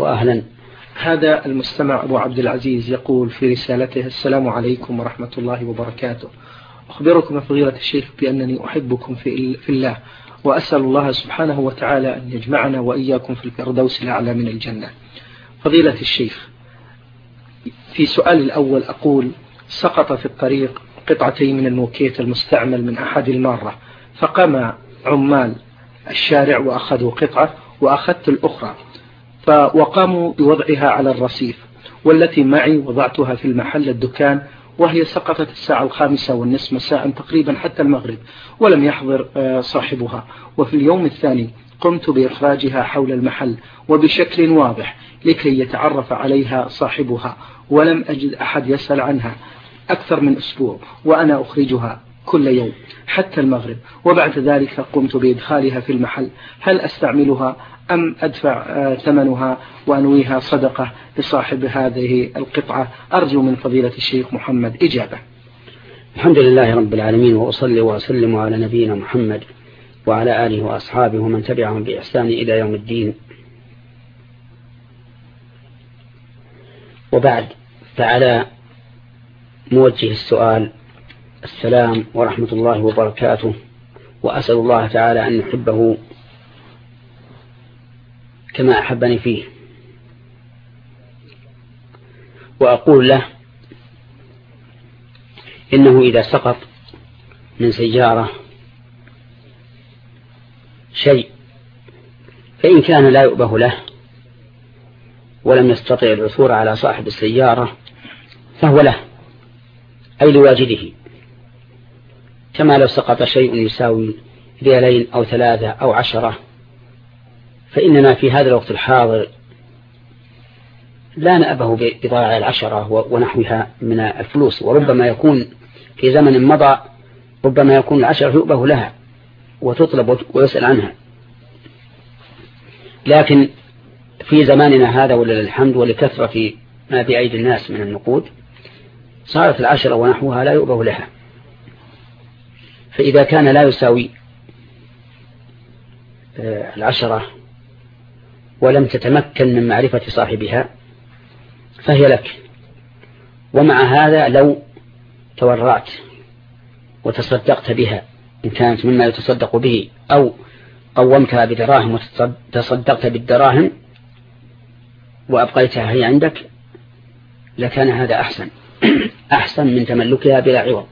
وأهلا. هذا المستمع أبو عبد العزيز يقول في رسالته: السلام عليكم ورحمة الله وبركاته. أخبركم فضيلة الشيخ بأنني أحبكم في الله، وأسأل الله سبحانه وتعالى أن يجمعنا وإياكم في الفردوس الأعلى من الجنة. فضيلة الشيخ، في سؤال الأول أقول: سقط في الطريق قطعتين من الموكيت المستعمل من أحد المارة، فقام عمال الشارع وأخذوا قطعة وأخذت الأخرى، وقاموا بوضعها على الرصيف، والتي معي وضعتها في المحل الدكان، وهي سقطت الساعة 5:30 مساء تقريبا حتى المغرب، ولم يحضر صاحبها. وفي اليوم الثاني قمت بإخراجها حول المحل وبشكل واضح لكي يتعرف عليها صاحبها، ولم أجد أحد يسأل عنها أكثر من أسبوع، وأنا أخرجها كل يوم حتى المغرب، وبعد ذلك قمت بإدخالها في المحل. هل أستعملها أم أدفع ثمنها وأنويها صدقة لصاحب هذه القطعة؟ أرجو من فضيلة الشيخ محمد إجابة. الحمد لله رب العالمين، وأصلي وأسلم على نبينا محمد وعلى آله وأصحابه ومن تبعهم بإحسان إلى يوم الدين. وبعد، فعلى موجه السؤال السلام ورحمة الله وبركاته، وأسأل الله تعالى أن يحبه كما أحبني فيه، وأقول له إنه إذا سقط من سيارة شيء فإن كان لا يؤبه له ولم يستطع العثور على صاحب السيارة فهو له، أي لواجده، كما لو سقط شيء يساوي 2 أو 3 أو 10، فإننا في هذا الوقت الحاضر لا نأبه بضائع 10 ونحوها من الفلوس، وربما يكون في زمن مضى ربما يكون 10 يؤبه لها وتطلب ويسأل عنها، لكن في زماننا هذا ولله الحمد ولكثرة ما بأيدي الناس من النقود صارت 10 ونحوها لا يؤبه لها. فإذا كان لا يساوي 10 ولم تتمكن من معرفة صاحبها فهي لك. ومع هذا لو تورعت وتصدقت بها إن كانت مما يتصدق به، أو قومتها بدراهم وتصدقت بالدراهم وأبقيتها هي عندك، لكان هذا أحسن من تملكها بلا عوض.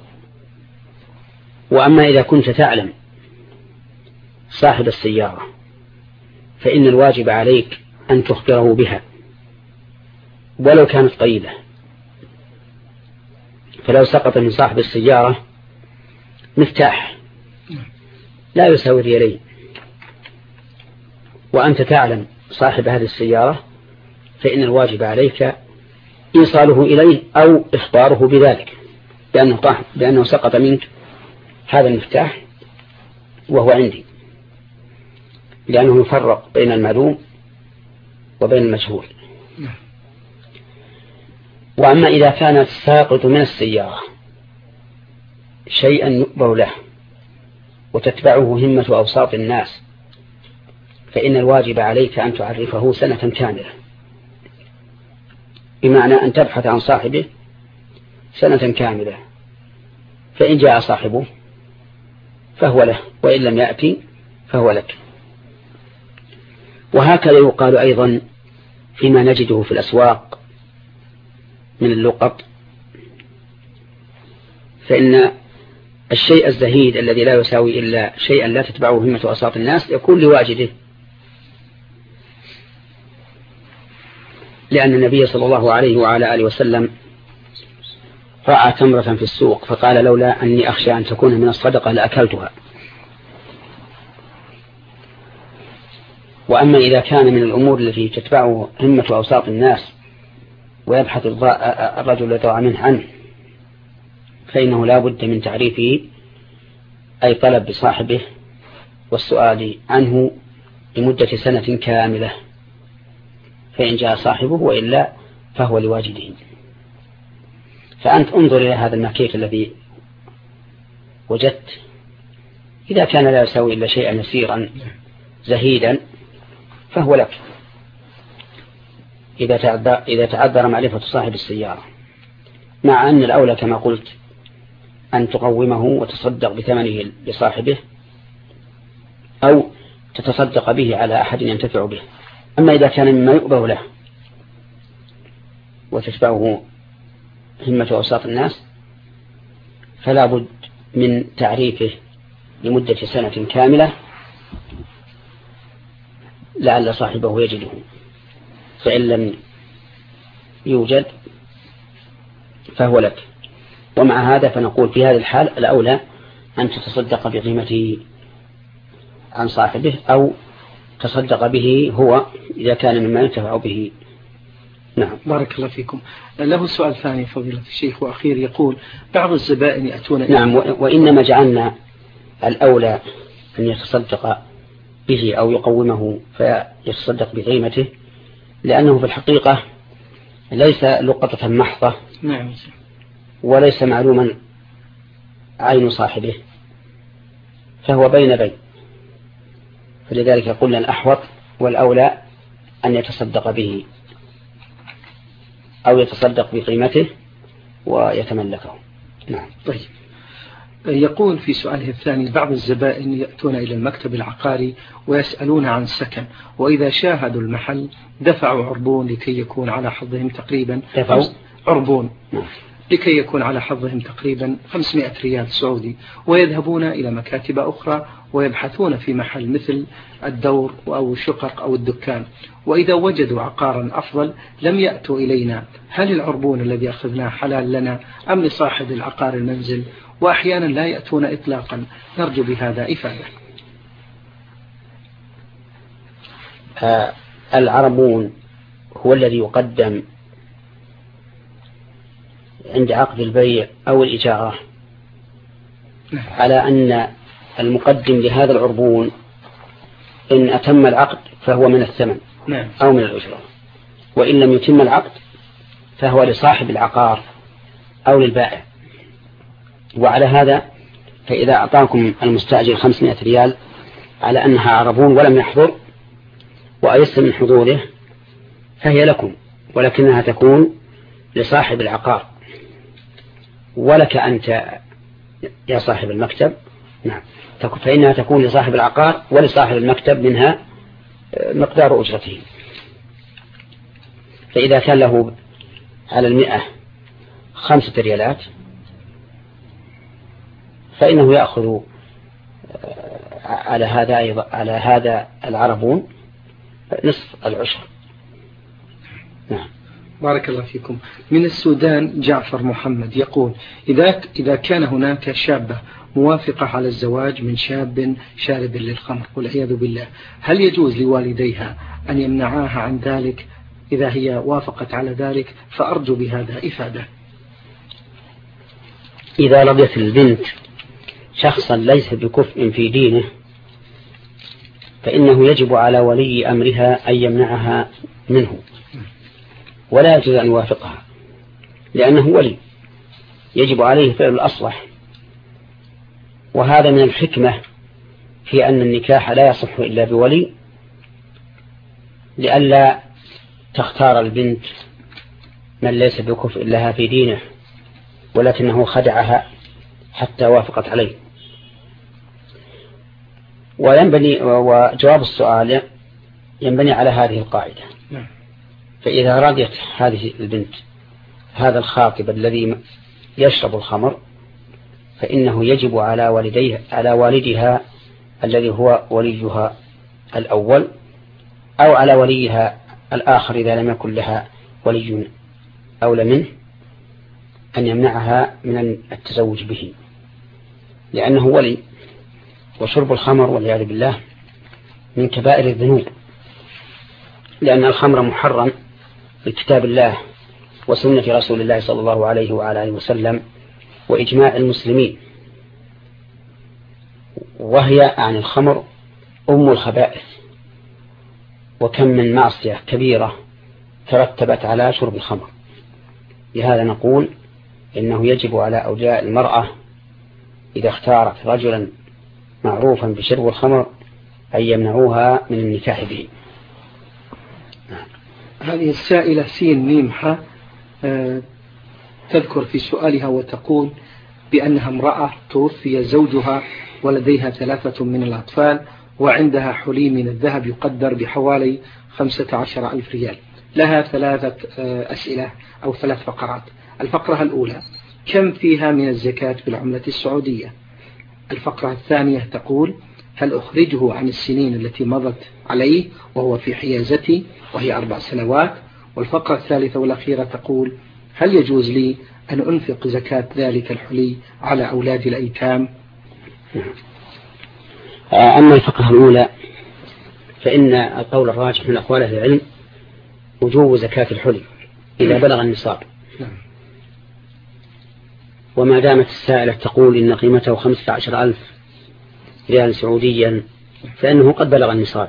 وأما إذا كنت تعلم صاحب السيارة فإن الواجب عليك أن تخبره بها ولو كانت قليلة. فلو سقط من صاحب السيارة مفتاح لا يساوي 2 وأنت تعلم صاحب هذه السيارة فإن الواجب عليك إيصاله إليه أو إخباره بذلك بأنه سقط منك هذا المفتاح وهو عندي، لأنه يفرق بين المعلوم وبين المجهول. وأما إذا كان الساقط من السيارة شيئا يؤبه له وتتبعه همة أوساط الناس فإن الواجب عليك أن تعرفه سنة كاملة، بمعنى أن تبحث عن صاحبه سنة كاملة، فإن جاء صاحبه فهو له، وإن لم يأتي فهو لك. وهكذا يقال أيضا فيما نجده في الأسواق من اللقط، فإن الشيء الزهيد الذي لا يساوي إلا شيئا لا تتبعه همة أوساط الناس يكون لواجده، لأن النبي صلى الله عليه وعلى آله وسلم رأى تمرة في السوق فقال لولا أني أخشى أن تكون من الصدقة لأكلتها. وأما إذا كان من الأمور التي تتبعه همة أوساط الناس ويبحث الرجل يطوع منه عنه فإنه لا بد من تعريفه، أي طلب بصاحبه والسؤال عنه لمدة سنة كاملة، فإن جاء صاحبه وإلا فهو لواجده. فأنت انظر إلى هذا المكيف الذي وجدت، إذا كان لا يساوي إلا شيئا يسيرا زهيدا فهو لك، إذا تعذر معرفة صاحب السيارة، مع أن الأولى كما قلت أن تقومه وتصدق بثمنه لصاحبه أو تتصدق به على أحد ينتفع به. أما إذا كان مما يؤبه له وتتبعه همة أوساط الناس فلا بد من تعريفه لمدة سنة كاملة لعل صاحبه يجده، فإن لم يوجد فهو لك. ومع هذا فنقول في هذه الحال الأولى أن تتصدق بقيمته عن صاحبه أو تصدق به هو إذا كان مما ينتفع به. نعم. بارك الله فيكم. له سؤال ثاني فضيلة الشيخ وأخير، يقول بعض الزبائن يأتون نعم. وإنما جعلنا الأولى أن يتصدق به أو يقومه فيتصدق بقيمته لأنه في الحقيقة ليس لقطة محضة. نعم. وليس معلوما عين صاحبه، فهو بين بين، فلذلك قلنا الأحوط والأولى أن يتصدق به أو يتصدق بقيمته ويتملكه. نعم. طيب. يقول في سؤاله الثاني بعض الزبائن يأتون إلى المكتب العقاري ويسألون عن سكن، وإذا شاهدوا المحل دفعوا عربون لكي يكون على حظهم تقريبا عربون لكي يكون على حظهم تقريبا 500 ريال سعودي، ويذهبون إلى مكاتب أخرى ويبحثون في محل مثل الدور أو الشقق أو الدكان، وإذا وجدوا عقارا أفضل لم يأتوا إلينا. هل العربون الذي أخذناه حلال لنا أم لصاحب العقار المنزل؟ وأحيانا لا يأتون إطلاقا، نرجو بهذا إفادة. العربون هو الذي يقدم عند عقد البيع أو الإجارة على أن المقدم لهذا العربون إن أتم العقد فهو من الثمن أو من الأجرة، وإن لم يتم العقد فهو لصاحب العقار أو للبائع. وعلى هذا فإذا أعطاكم المستأجر 500 ريال على أنها عربون ولم يحضر وأيس من حضوره فهي لكم، ولكنها تكون لصاحب العقار ولك أنت يا صاحب المكتب. نعم. فإنها تكون لصاحب العقار ولصاحب المكتب منها مقدار أجرته. فإذا كان له على 100 5 ريالات فإنه يأخذ على هذا العربون نصف العشر. نعم. بارك الله فيكم. من السودان جعفر محمد يقول إذا كان هناك شابة موافقة على الزواج من شاب شارب للخمر والعياذ بالله، هل يجوز لوالديها أن يمنعاها عن ذلك إذا هي وافقت على ذلك؟ فأرجو بهذا إفادة. إذا رضيت البنت شخصا ليس بكفء في دينه فإنه يجب على ولي أمرها أن يمنعها منه، ولا يجوز أن يوافقها لأنه ولي يجب عليه فعل الأصلح. وهذا من الحكمة في أن النكاح لا يصح إلا بولي، لئلا تختار البنت من ليس بكفء لها في دينه ولكنه خدعها حتى وافقت عليه. وجواب السؤال ينبني على هذه القاعدة. فإذا رضيت هذه البنت هذا الخاطب الذي يشرب الخمر فإنه يجب على والدها الذي هو وليها الأول أو على وليها الآخر إذا لم يكن لها ولي أولى منه أن يمنعها من التزوج به، لأنه ولي. وشرب الخمر والعياذ بالله من كبائر الذنوب، لأن الخمر محرم بكتاب الله وسنة رسول الله صلى الله عليه وعلى آله وسلم وإجماع المسلمين، وهي عن الخمر أم الخبائث. وكم من معصية كبيرة ترتبت على شرب الخمر. لهذا نقول إنه يجب على أولياء المرأة إذا اختارت رجلا معروفا بشرب الخمر أن يمنعوها من النكاح به. هذه السائلة سين ميم ح تذكر في سؤالها وتقول بأنها امرأة توفي زوجها ولديها 3 من الأطفال وعندها حلي من الذهب يقدر بحوالي 15,000 ريال. لها 3 أسئلة أو 3 فقرات. الفقرة الأولى: كم فيها من الزكاة بالعملة السعودية؟ الفقرة الثانية تقول: هل أخرجه عن السنين التي مضت عليه وهو في حيازتي وهي 4 سنوات؟ والفقرة الثالثة والأخيرة تقول: هل يجوز لي أن أنفق زكاة ذلك الحلي على أولاد الأيتام؟ أما الفقرة الأولى فإن القول الراجح من أقوال أهل العلم وجوب زكاة الحلي إذا بلغ النصاب. وما دامت السائلة تقول إن قيمته 15,000 ريال سعوديا فإنه قد بلغ النصاب،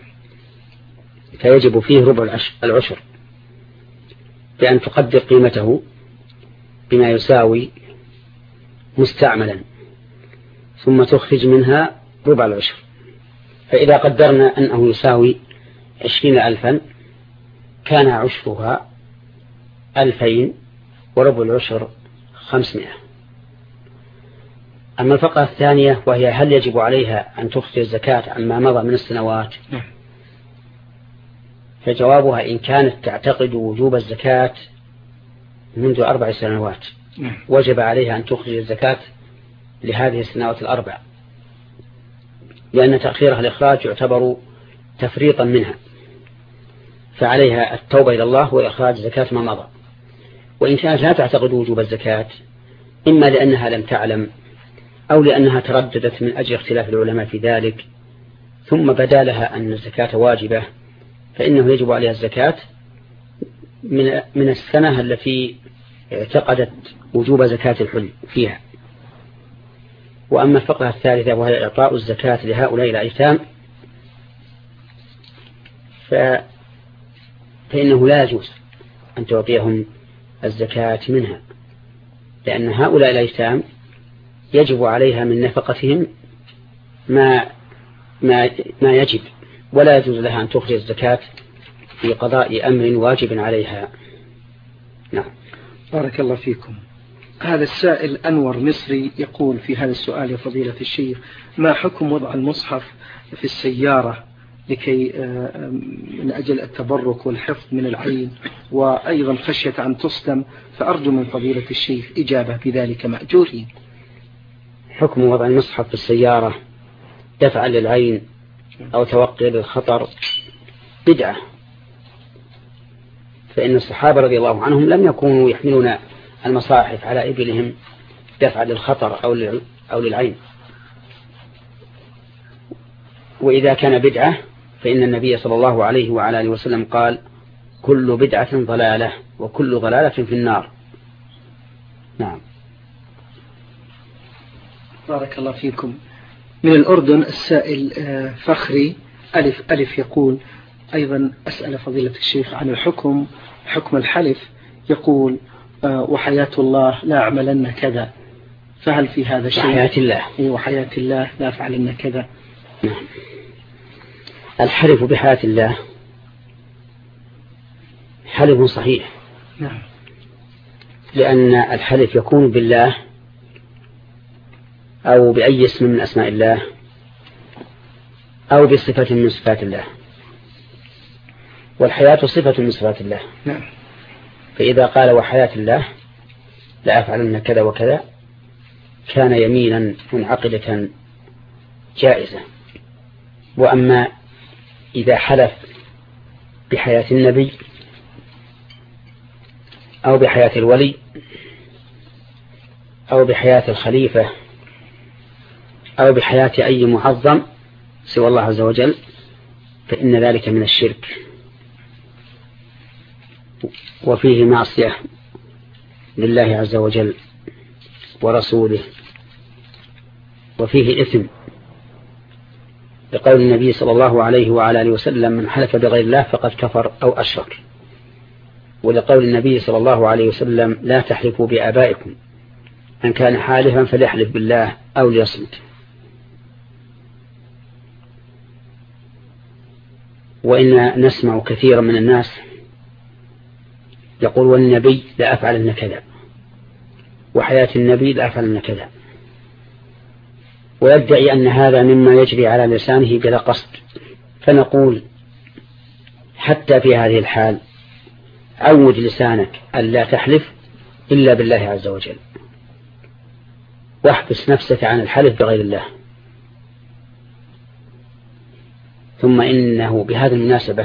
فيجب فيه ربع العشر بأن تقدر قيمته بما يساوي مستعملا، ثم تخرج منها ربع العشر. فإذا قدرنا أنه يساوي 20,000 كان عشرها 2,000 وربع العشر 500. أما الفقرة الثانية وهي: هل يجب عليها أن تخرج الزكاة عما مضى من السنوات؟ فجوابها: إن كانت تعتقد وجوب الزكاة منذ 4 سنوات وجب عليها أن تخرج الزكاة لهذه السنوات ال4، لأن تأخيرها الإخراج يعتبر تفريطا منها، فعليها التوبة إلى الله وإخراج زكاة ما مضى. وإن كانت لا تعتقد وجوب الزكاة، إما لأنها لم تعلم أو لأنها ترددت من أجل اختلاف العلماء في ذلك، ثم بدا لها أن الزكاة واجبة، فإنه يجب عليها الزكاة من السنة التي اعتقدت وجوب زكاة الحلي فيها. وأما الفقرة الثالثة وهي إعطاء الزكاة لهؤلاء الأيتام فإنه لا يجوز أن تعطيهم الزكاة منها، لأن هؤلاء الأيتام يجب عليها من نفقتهم ما يجب، ولا يجوز لها أن تخرج الزكاة في قضاء أمر واجب عليها. نعم. بارك الله فيكم. هذا السائل أنور مصري يقول في هذا السؤال: يا فضيلة الشيخ، ما حكم وضع المصحف في السيارة لكي من أجل التبرك والحفظ من العين، وأيضا خشية أن تصدم، فأرجو من فضيلة الشيخ إجابة بذلك مأجورين. حكم وضع المصحف في السيارة دفعا للعين أو توقي للخطر بدعة، فإن الصحابة رضي الله عنهم لم يكونوا يحملون المصاحف على إبلهم دفعا للخطر أو للعين. وإذا كان بدعة فإن النبي صلى الله عليه وعلى آله وسلم قال: كل بدعة ضلالة وكل ضلالة في النار. نعم. بارك الله فيكم. من الأردن السائل فخري ألف يقول: أيضا أسأل فضيلة الشيخ عن حكم الحلف. يقول: وحياة الله لا أعملن كذا، فهل في هذا شيء؟ وحياة الله. وحياة الله لا أفعلن كذا. نعم. الحلف بحياة الله حلف صحيح. نعم. لأن الحلف يكون بالله أو بأي اسم من أسماء الله أو بصفة من صفات الله، والحياة صفة من صفات الله. نعم. فإذا قال وحياة الله لا أفعلن كذا وكذا كان يمينا منعقدة جائزة. وأما إذا حلف بحياة النبي أو بحياة الولي أو بحياة الخليفة أو بحياة أي معظم سوى الله عز وجل فإن ذلك من الشرك، وفيه معصية لله عز وجل ورسوله، وفيه إثم، لقول النبي صلى الله عليه وعلى آله وسلم: من حلف بغير الله فقد كفر أو أشرك. ولقول النبي صلى الله عليه وسلم: لا تحلفوا بآبائكم، من كان حالفا فليحلف بالله أو ليصمت. وإن نسمع كثيرا من الناس يقول والنبي لأفعلن كذا، وحياة النبي لأفعلن كذا، ويدعي أن هذا مما يجري على لسانه بلا قصد. فنقول حتى في هذه الحال عود لسانك ألا تحلف إلا بالله عز وجل، واحبس نفسك عن الحلف بغير الله. ثم إنه بهذه المناسبة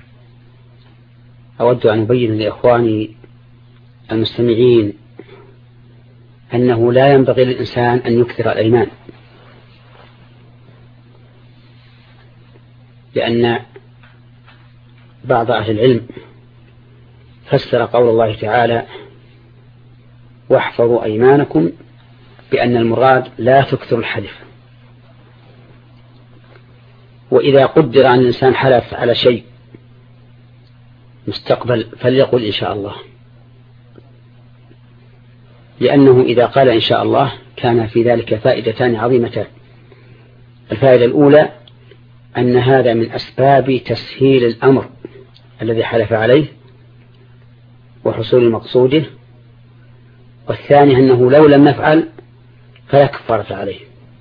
أود أن أبين لإخواني المستمعين أنه لا ينبغي للإنسان أن يكثر الأيمان، لأن بعض أهل العلم فسر قول الله تعالى واحفظوا أيمانكم بأن المراد لا تكثر الحلف. وإذا قدر أن الإنسان حلف على شيء مستقبل فليقل إن شاء الله، لأنه إذا قال إن شاء الله كان في ذلك فائدتان عظيمتان. الفائدة الأولى أن هذا من أسباب تسهيل الأمر الذي حلف عليه وحصول مقصوده، والثاني أنه لو لم نفعل فلا كفارة عليه.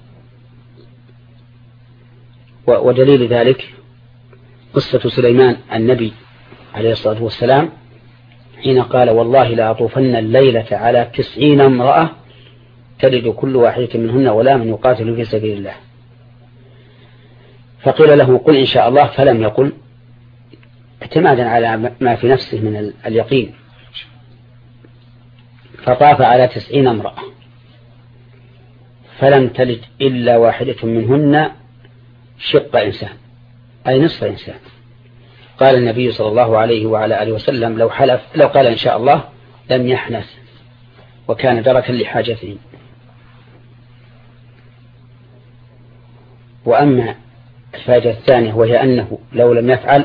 ودليل ذلك قصة سليمان النبي عليه الصلاة والسلام حين قال والله لا أطوفن الليلة على 90 امرأة تلد كل واحدة منهن غلاما يقاتل في سبيل الله، فقيل له قل إن شاء الله، فلم يقل اعتمادا على ما في نفسه من اليقين، فطاف على 90 امرأة فلم تلد إلا واحدة منهن شق إنسان، أي نصف إنسان. قال النبي صلى الله عليه وعلى آله وسلم لو قال إن شاء الله لم يحنث وكان دركا لحاجته. وأما الفائدة الثانية وهي أنه لو لم يفعل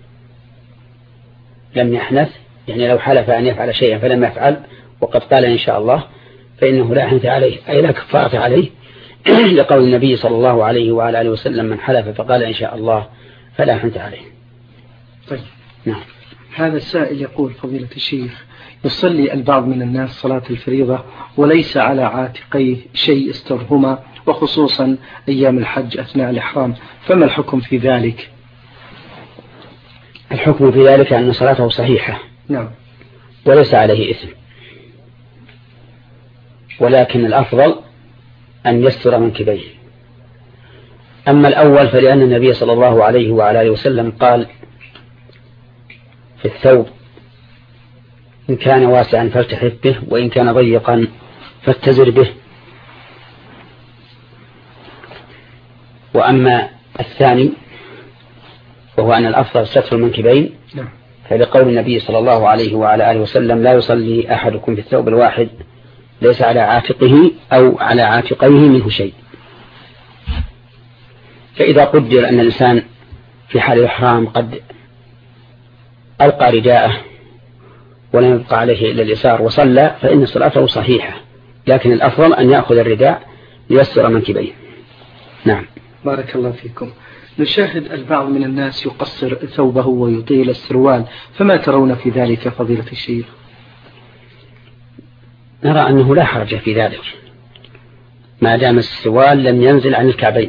لم يحنث، يعني لو حلف أن يفعل شيئا فلم يفعل وقد قال إن شاء الله فإنه لا حنث عليه، أي لا كفارة عليه، لقول النبي صلى الله عليه وعلى آله وسلم من حلف فقال إن شاء الله فلا حنث عليه. طيب. نعم. هذا السائل يقول فضيلة الشيخ يصلي البعض من الناس صلاة الفريضة وليس على عاتقيه شيء استرهما، وخصوصا أيام الحج أثناء الإحرام، فما الحكم في ذلك؟ الحكم في ذلك أن صلاته صحيحة، نعم، وليس عليه إثم، ولكن الأفضل أن يستر منكبيه. أما الأول فلأن النبي صلى الله عليه وعلى آله وسلم قال في الثوب إن كان واسعا فالتحف به وإن كان ضيقا فاتزر به. وأما الثاني وهو أن الأفضل ستر المنكبين فلقول النبي صلى الله عليه وعلى آله وسلم لا يصلي أحدكم في الثوب الواحد ليس على عاتقه أو على عاتقيه منه شيء. فإذا قدر أن الإنسان في حال الإحرام قد ألقى رداءه ولم يبقى عليه إلا اليسار وصلى فإن صلاته صحيحة، لكن الأفضل أن يأخذ الرداء ليستر منكبيه. نعم. بارك الله فيكم. نشاهد البعض من الناس يقصر ثوبه ويطيل السروال، فما ترون في ذلك فضيلة الشيخ؟ نرى أنه لا حرج في ذلك ما دام السروال لم ينزل عن الكعبين،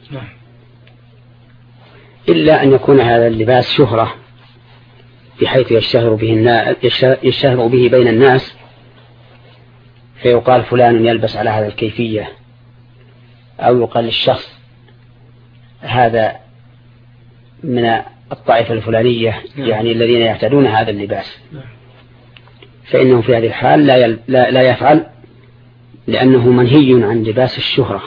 إلا أن يكون هذا اللباس شهرة بحيث يشتهر به بين الناس، فيقال فلان يلبس على هذا الكيفية، أو يقال للشخص هذا من الطائفة الفلانية، يعني الذين يعتدون هذا اللباس، فإنه في هذه الحال لا يفعل، لأنه منهي عن لباس الشهرة.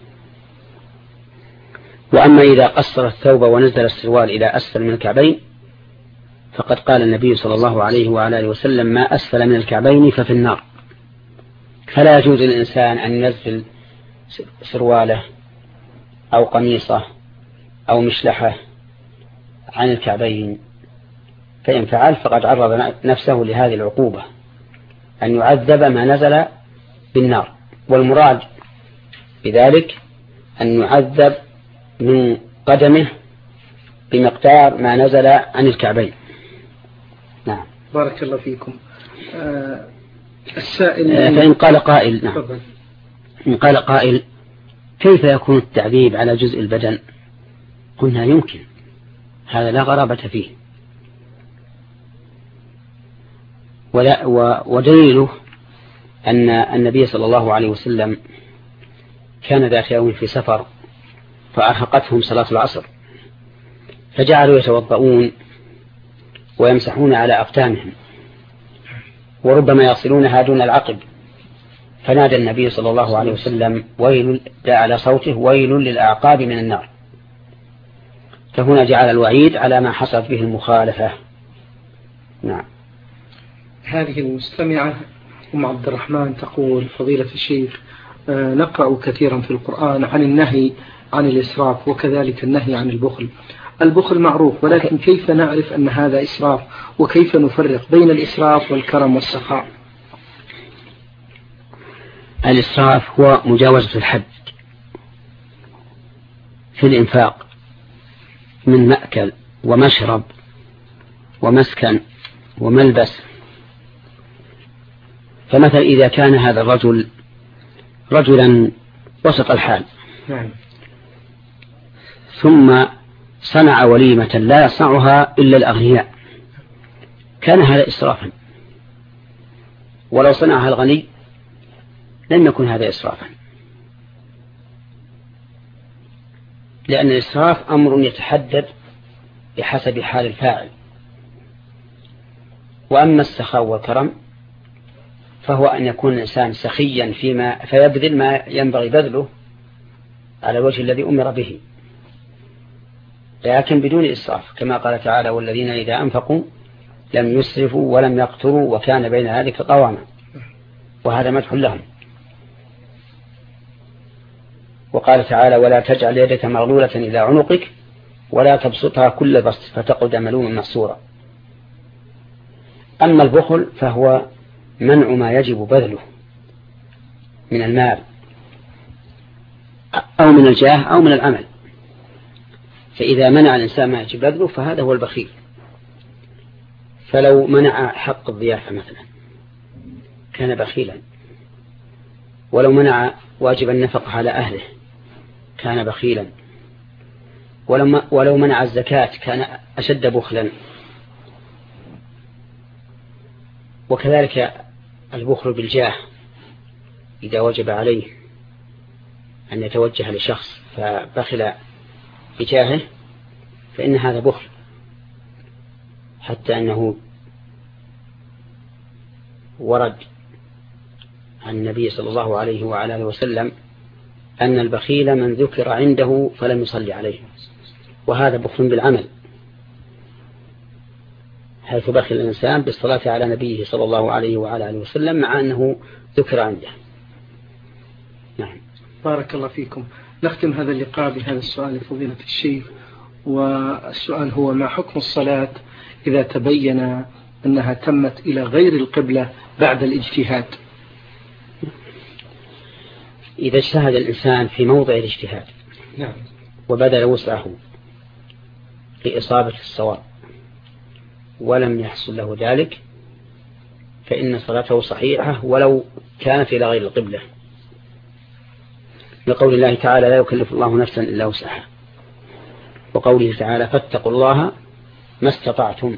وأما إذا قصر الثوب ونزل السروال إلى أسفل من الكعبين فقد قال النبي صلى الله عليه وعلى آله وسلم ما أسفل من الكعبين ففي النار، فلا يجوز للإنسان أن ينزل سرواله أو قميصه أو مشلحه عن الكعبين، فإن فعل فقد عرض نفسه لهذه العقوبة أن يعذب ما نزل بالنار. والمراد بذلك أن يعذب من قدمه بمقدار ما نزل عن الكعبين. نعم. بارك الله فيكم. السائل فإن قال قائل نعم، إن قال قائل كيف يكون التعذيب على جزء البدن؟ قلنا يمكن، هذا لا غرابة فيه، ودليله أن النبي صلى الله عليه وسلم كان ذات يوم في سفر فأرهقتهم صلاة العصر فجعلوا يتوضؤون ويمسحون على أقدامهم وربما يصلونها دون العقب، فنادى النبي صلى الله عليه وسلم ويل على صوته ويل للأعقاب من النار. فهنا جعل الوعيد على ما حصلت به المخالفة. نعم. هذه المستمعة أم عبد الرحمن تقول: فضيلة الشيخ، نقرأ كثيرا في القرآن عن النهي عن الإسراف وكذلك النهي عن البخل. البخل معروف، ولكن كيف نعرف أن هذا إسراف، وكيف نفرق بين الإسراف والكرم والسخاء؟ الإسراف هو مجاوزة الحد في الإنفاق من مأكل ومشرب ومسكن وملبس. فمثلا إذا كان هذا الرجل رجلا وسط الحال ثم صنع وليمة لا يصنعها إلا الأغنياء، كان هذا إسرافا، ولو صنعها الغني لم يكن هذا إسرافا، لأن الإسراف أمر يتحدد بحسب حال الفاعل. وأما السخاء والكرم فهو أن يكون الإنسان سخيا فيبذل ما ينبغي بذله على الوجه الذي أمر به، لكن بدون إسراف، كما قال تعالى: والذين إذا أنفقوا لم يسرفوا ولم يقتروا وكان بين ذلك قواما، وهذا مدح لهم. وقال تعالى: ولا تجعل يدك مغلولة إلى عنقك ولا تبسطها كل بسط فتقعد ملوما محسورا. أما البخل فهو منع ما يجب بذله من المال أو من الجاه أو من العمل، فإذا منع الإنسان ما يجب بذله فهذا هو البخيل. فلو منع حق الضيافة مثلا كان بخيلا، ولو منع واجب النفقة على أهله كان بخيلا، ولو منع الزكاة كان أشد بخلا. وكذلك البخل بالجاه، إذا وجب عليه أن يتوجه لشخص فبخل بجاهه فإن هذا بخل، حتى أنه ورد عن النبي صلى الله عليه وعلى آله وسلم أن البخيل من ذكر عنده فلم يصلي عليه، وهذا بخل بالعمل، حيث بخل الإنسان بالصلاة على نبيه صلى الله عليه وعلى آله وسلم مع أنه ذكر عنده. نعم. بارك الله فيكم. نختم هذا اللقاء بهذا السؤال لفضيلة الشيخ، والسؤال هو: ما حكم الصلاة إذا تبين أنها تمت إلى غير القبلة بعد الاجتهاد؟ إذا اجتهد الإنسان في موضع الاجتهاد وبذل وسعه لإصابة الصواب ولم يحصل له ذلك فإن صلاته صحيحة ولو كانت إلى غير القبلة، لقول الله تعالى: لا يكلف الله نفسا إلا وسعها، وقوله تعالى: فاتقوا الله ما استطعتم.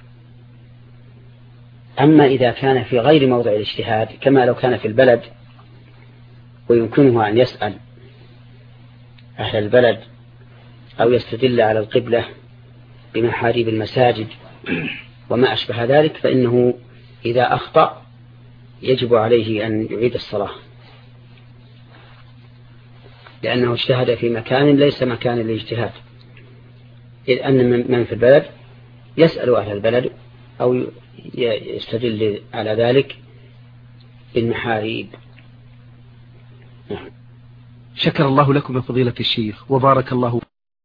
أما إذا كان في غير موضع الاجتهاد كما لو كان في البلد ويمكنه أن يسأل أهل البلد أو يستدل على القبلة بمحاريب المساجد وما أشبه ذلك، فإنه إذا أخطأ يجب عليه أن يعيد الصلاة، لأنه اجتهد في مكان ليس مكان الاجتهاد، إذ أن من في البلد يسأل أهل البلد أو يستدل على ذلك بالمحاريب. شكر الله لكم يا فضيلة الشيخ وبارك الله